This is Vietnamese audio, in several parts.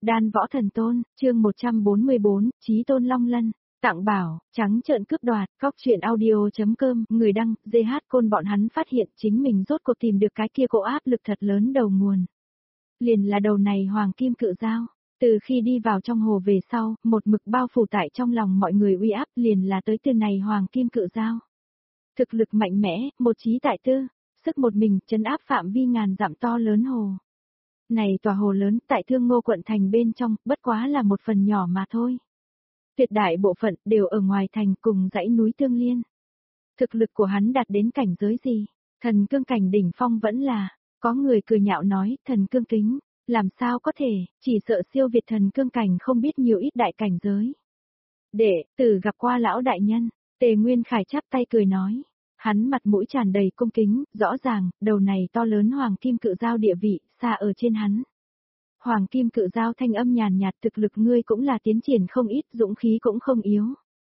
Đan Võ Thần Tôn, chương 144, Chí Tôn Long Lân, tặng bảo, trắng trợn cướp đoạt, góc truyện audio.com, người đăng, GH Côn bọn hắn phát hiện chính mình rốt cuộc tìm được cái kia cỗ áp lực thật lớn đầu nguồn. Liền là đầu này hoàng kim cự dao, từ khi đi vào trong hồ về sau, một mực bao phủ tại trong lòng mọi người uy áp liền là tới từ này hoàng kim cự dao. Thực lực mạnh mẽ, một trí tại tư, sức một mình, trấn áp phạm vi ngàn dặm to lớn hồ. Này tòa hồ lớn tại Thương Ngô quận thành bên trong, bất quá là một phần nhỏ mà thôi. Tuyệt đại bộ phận đều ở ngoài thành cùng dãy núi tương liên. Thực lực của hắn đạt đến cảnh giới gì? Thần cương cảnh đỉnh phong vẫn là, có người cười nhạo nói, thần cương kính, làm sao có thể, chỉ sợ siêu việt thần cương cảnh không biết nhiều ít đại cảnh giới. Đệ tử gặp qua lão đại nhân, Tề Nguyên Khải chắp tay cười nói. Hắn mặt mũi tràn đầy cung kính, rõ ràng, đầu này to lớn hoàng kim cự dao địa vị, xa ở trên hắn. Hoàng kim cự dao thanh âm nhàn nhạt, thực lực ngươi cũng là tiến triển không ít, dũng khí cũng không yếu.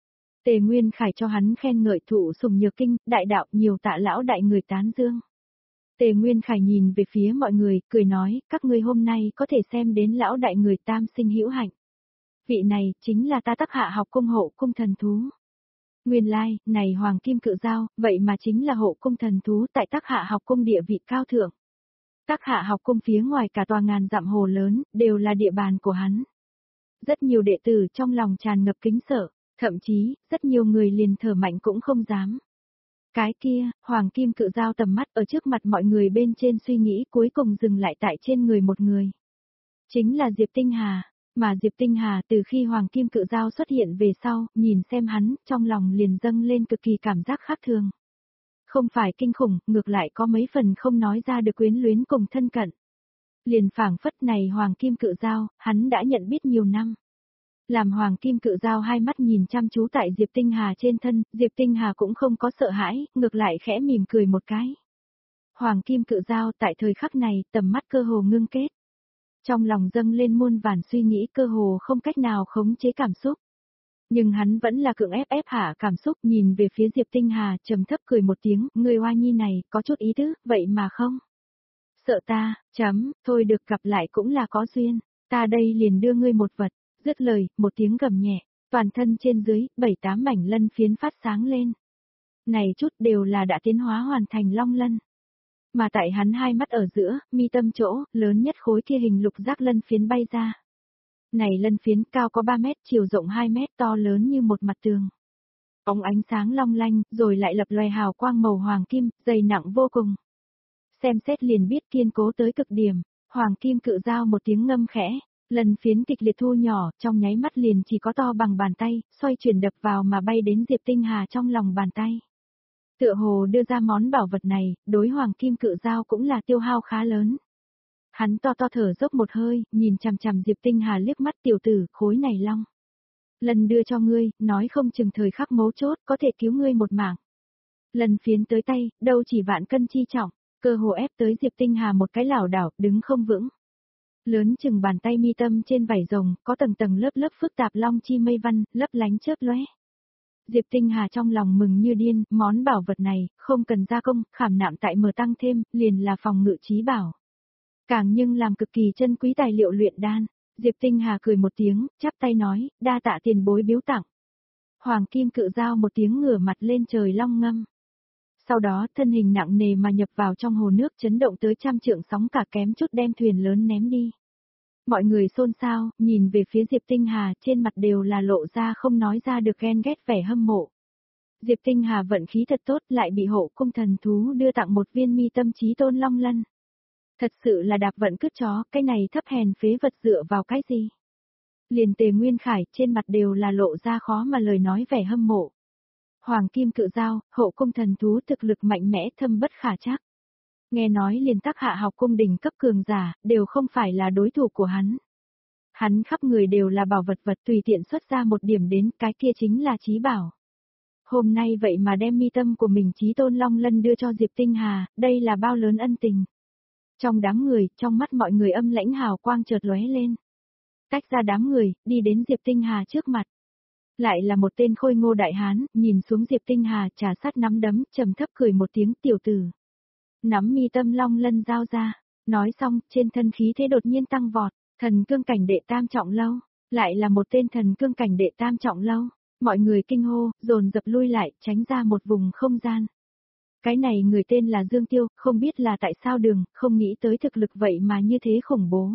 Tề Nguyên Khải cho hắn khen ngợi thụ sùng nhược kinh, đại đạo nhiều tạ lão đại người tán dương. Tề Nguyên Khải nhìn về phía mọi người, cười nói, các ngươi hôm nay có thể xem đến lão đại người tam sinh hữu hạnh. Vị này, chính là ta Tắc Hạ học cung hộ cung thần thú. Nguyên lai, này hoàng kim cự dao, vậy mà chính là hộ cung thần thú tại Tắc Hạ học cung địa vị cao thượng. Tắc Hạ học cung phía ngoài cả tòa ngàn dặm hồ lớn, đều là địa bàn của hắn. Rất nhiều đệ tử trong lòng tràn ngập kính sợ, thậm chí, rất nhiều người liền thở mạnh cũng không dám. Cái kia, hoàng kim cự dao tầm mắt ở trước mặt mọi người bên trên suy nghĩ cuối cùng dừng lại tại trên người một người. Chính là Diệp Tinh Hà. Mà Diệp Tinh Hà từ khi hoàng kim cự dao xuất hiện về sau, nhìn xem hắn, trong lòng liền dâng lên cực kỳ cảm giác khác thường. Không phải kinh khủng, ngược lại có mấy phần không nói ra được quyến luyến cùng thân cận. Liền phảng phất này hoàng kim cự dao, hắn đã nhận biết nhiều năm. Làm hoàng kim cự dao hai mắt nhìn chăm chú tại Diệp Tinh Hà trên thân, Diệp Tinh Hà cũng không có sợ hãi, ngược lại khẽ mỉm cười một cái. Hoàng kim cự dao tại thời khắc này, tầm mắt cơ hồ ngưng kết. Trong lòng dâng lên muôn vàn suy nghĩ cơ hồ không cách nào khống chế cảm xúc. Nhưng hắn vẫn là cưỡng ép hạ cảm xúc nhìn về phía Diệp Tinh Hà trầm thấp cười một tiếng, người hoa nhi này có chút ý tứ, vậy mà không. Sợ ta, thôi được gặp lại cũng là có duyên, ta đây liền đưa ngươi một vật, dứt lời, một tiếng gầm nhẹ, toàn thân trên dưới, 7-8 mảnh lân phiến phát sáng lên. Này chút đều là đã tiến hóa hoàn thành long lân. Mà tại hắn hai mắt ở giữa, mi tâm chỗ, lớn nhất khối kia hình lục giác lân phiến bay ra. Này lân phiến cao có 3 mét, chiều rộng 2 mét, to lớn như một mặt tường. Ống ánh sáng long lanh, rồi lại lập loè hào quang màu hoàng kim, dày nặng vô cùng. Xem xét liền biết kiên cố tới cực điểm, hoàng kim cự dao một tiếng ngâm khẽ, lân phiến kịch liệt thu nhỏ, trong nháy mắt liền chỉ có to bằng bàn tay, xoay chuyển đập vào mà bay đến Diệp Tinh Hà trong lòng bàn tay. Tựa hồ đưa ra món bảo vật này, đối hoàng kim cự dao cũng là tiêu hao khá lớn. Hắn to thở dốc một hơi, nhìn chằm chằm Diệp Tinh Hà liếc mắt tiểu tử, khối này long. Lần đưa cho ngươi, nói không chừng thời khắc mấu chốt, có thể cứu ngươi một mạng. Lần phiến tới tay, đâu chỉ vạn cân chi trọng, cơ hồ ép tới Diệp Tinh Hà một cái lảo đảo, đứng không vững. Lớn chừng bàn tay mi tâm trên vảy rồng, có tầng tầng lớp lớp phức tạp long chi mây văn, lấp lánh chớp lóe. Diệp Tinh Hà trong lòng mừng như điên, món bảo vật này, không cần gia công, khảm nạm tại mở tăng thêm, liền là phòng ngự trí bảo. Càng nhưng làm cực kỳ chân quý tài liệu luyện đan, Diệp Tinh Hà cười một tiếng, chắp tay nói, đa tạ tiền bối biếu tặng. Hoàng kim cự dao một tiếng ngửa mặt lên trời long ngâm. Sau đó thân hình nặng nề mà nhập vào trong hồ nước chấn động tới trăm trượng sóng cả kém chút đem thuyền lớn ném đi. Mọi người xôn xao, nhìn về phía Diệp Tinh Hà trên mặt đều là lộ ra không nói ra được ghen ghét vẻ hâm mộ. Diệp Tinh Hà vận khí thật tốt lại bị hộ cung thần thú đưa tặng một viên mi tâm chí tôn long lân. Thật sự là đạp vận cứt chó, cái này thấp hèn phế vật dựa vào cái gì? Liền Tề Nguyên Khải trên mặt đều là lộ ra khó mà lời nói vẻ hâm mộ. Hoàng kim cự dao, hộ cung thần thú thực lực mạnh mẽ thâm bất khả trắc. Nghe nói liền Tắc Hạ học cung đỉnh cấp cường giả, đều không phải là đối thủ của hắn. Hắn khắp người đều là bảo vật tùy tiện xuất ra một điểm đến, cái kia chính là chí bảo. Hôm nay vậy mà đem mi tâm của mình chí tôn long lân đưa cho Diệp Tinh Hà, đây là bao lớn ân tình. Trong đám người, trong mắt mọi người âm lãnh hào quang chợt lóe lên. Tách ra đám người, đi đến Diệp Tinh Hà trước mặt. Lại là một tên khôi ngô đại hán, nhìn xuống Diệp Tinh Hà trà sát nắm đấm, trầm thấp cười một tiếng tiểu tử. Nắm mi tâm long lân giao ra, nói xong, trên thân khí thế đột nhiên tăng vọt, Thần cương cảnh đệ tam trọng lâu, lại là một tên thần cương cảnh đệ tam trọng lâu. Mọi người kinh hô, dồn dập lui lại, tránh ra một vùng không gian. Cái này người tên là Dương Tiêu, không biết là tại sao không nghĩ tới thực lực vậy mà như thế khủng bố.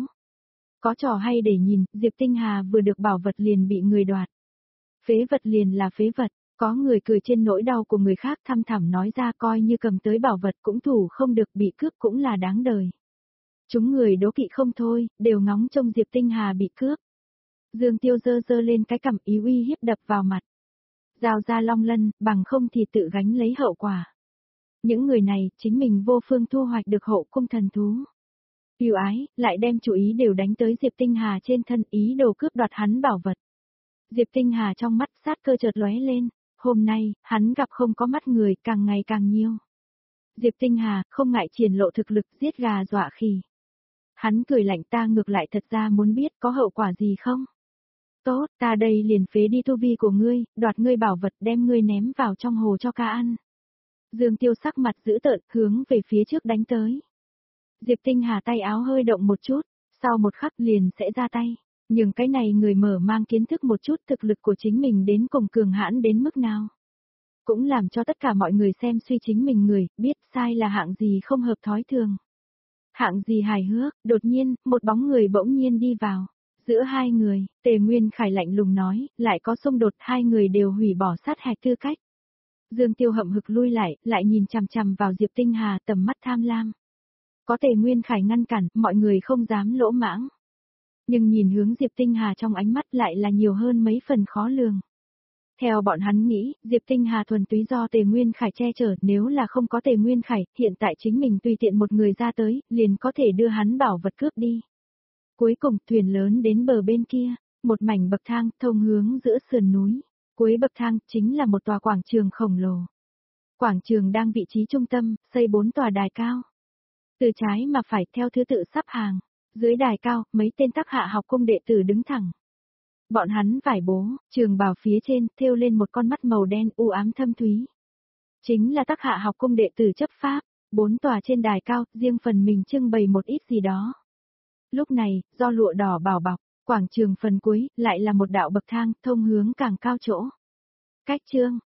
Có trò hay để nhìn, Diệp Tinh Hà vừa được bảo vật liền bị người đoạt. Phế vật liền là phế vật, có người cười trên nỗi đau của người khác thăm thẳm nói ra coi như cầm tới bảo vật cũng thủ không được, bị cướp cũng là đáng đời. Chúng người đố kỵ không thôi, đều ngóng trông Diệp Tinh Hà bị cướp. Dương Tiêu giơ giơ lên cái cằm ý uy hiếp đập vào mặt. Giao ra long lân, bằng không thì tự gánh lấy hậu quả. Những người này, chính mình vô phương thu hoạch được hậu cung thần thú. Yêu ái, lại đem chú ý đều đánh tới Diệp Tinh Hà trên thân, ý đồ cướp đoạt hắn bảo vật. Diệp Tinh Hà trong mắt sát cơ chợt lóe lên, hôm nay, hắn gặp không có mắt người, càng ngày càng nhiều. Diệp Tinh Hà, không ngại triển lộ thực lực giết gà dọa khỉ. Hắn cười lạnh, ta ngược lại thật ra muốn biết có hậu quả gì không? Tốt, ta đây liền phế đi tu vi của ngươi, đoạt ngươi bảo vật, đem ngươi ném vào trong hồ cho cá ăn. Dương Tiêu sắc mặt dữ tợn, hướng về phía trước đánh tới. Diệp Tinh Hà tay áo hơi động một chút, sau một khắc liền sẽ ra tay. Nhưng cái này người mở mang kiến thức một chút thực lực của chính mình đến cùng cường hãn đến mức nào. Cũng làm cho tất cả mọi người xem suy chính mình người, biết sai là hạng gì không hợp thói thường. Hạng gì hài hước, đột nhiên, một bóng người bỗng nhiên đi vào. Giữa hai người, Tề Nguyên Khải lạnh lùng nói, lại có xung đột, hai người đều hủy bỏ sát hạch tư cách. Dương Tiêu hậm hực lui lại nhìn chằm chằm vào Diệp Tinh Hà, tầm mắt tham lam. Có Tề Nguyên Khải ngăn cản, mọi người không dám lỗ mãng. Nhưng nhìn hướng Diệp Tinh Hà trong ánh mắt lại là nhiều hơn mấy phần khó lường. Theo bọn hắn nghĩ, Diệp Tinh Hà thuần túy do Tề Nguyên Khải che chở, nếu là không có Tề Nguyên Khải, hiện tại chính mình tùy tiện một người ra tới, liền có thể đưa hắn bảo vật cướp đi. Cuối cùng, thuyền lớn đến bờ bên kia, một mảnh bậc thang thông hướng giữa sườn núi. Cuối bậc thang chính là một tòa quảng trường khổng lồ. Quảng trường đang vị trí trung tâm, xây 4 tòa đài cao. Từ trái mà phải theo thứ tự sắp hàng. Dưới đài cao, mấy tên Tắc Hạ học cung đệ tử đứng thẳng. Bọn hắn vải bố, trường bào phía trên, thêu lên một con mắt màu đen u ám thâm thúy. Chính là Tắc Hạ học cung đệ tử chấp pháp, 4 tòa trên đài cao, riêng phần mình trưng bày một ít gì đó. Lúc này, do lụa đỏ bảo bọc, quảng trường phần cuối, lại là một đạo bậc thang, thông hướng càng cao chỗ. Cách chương,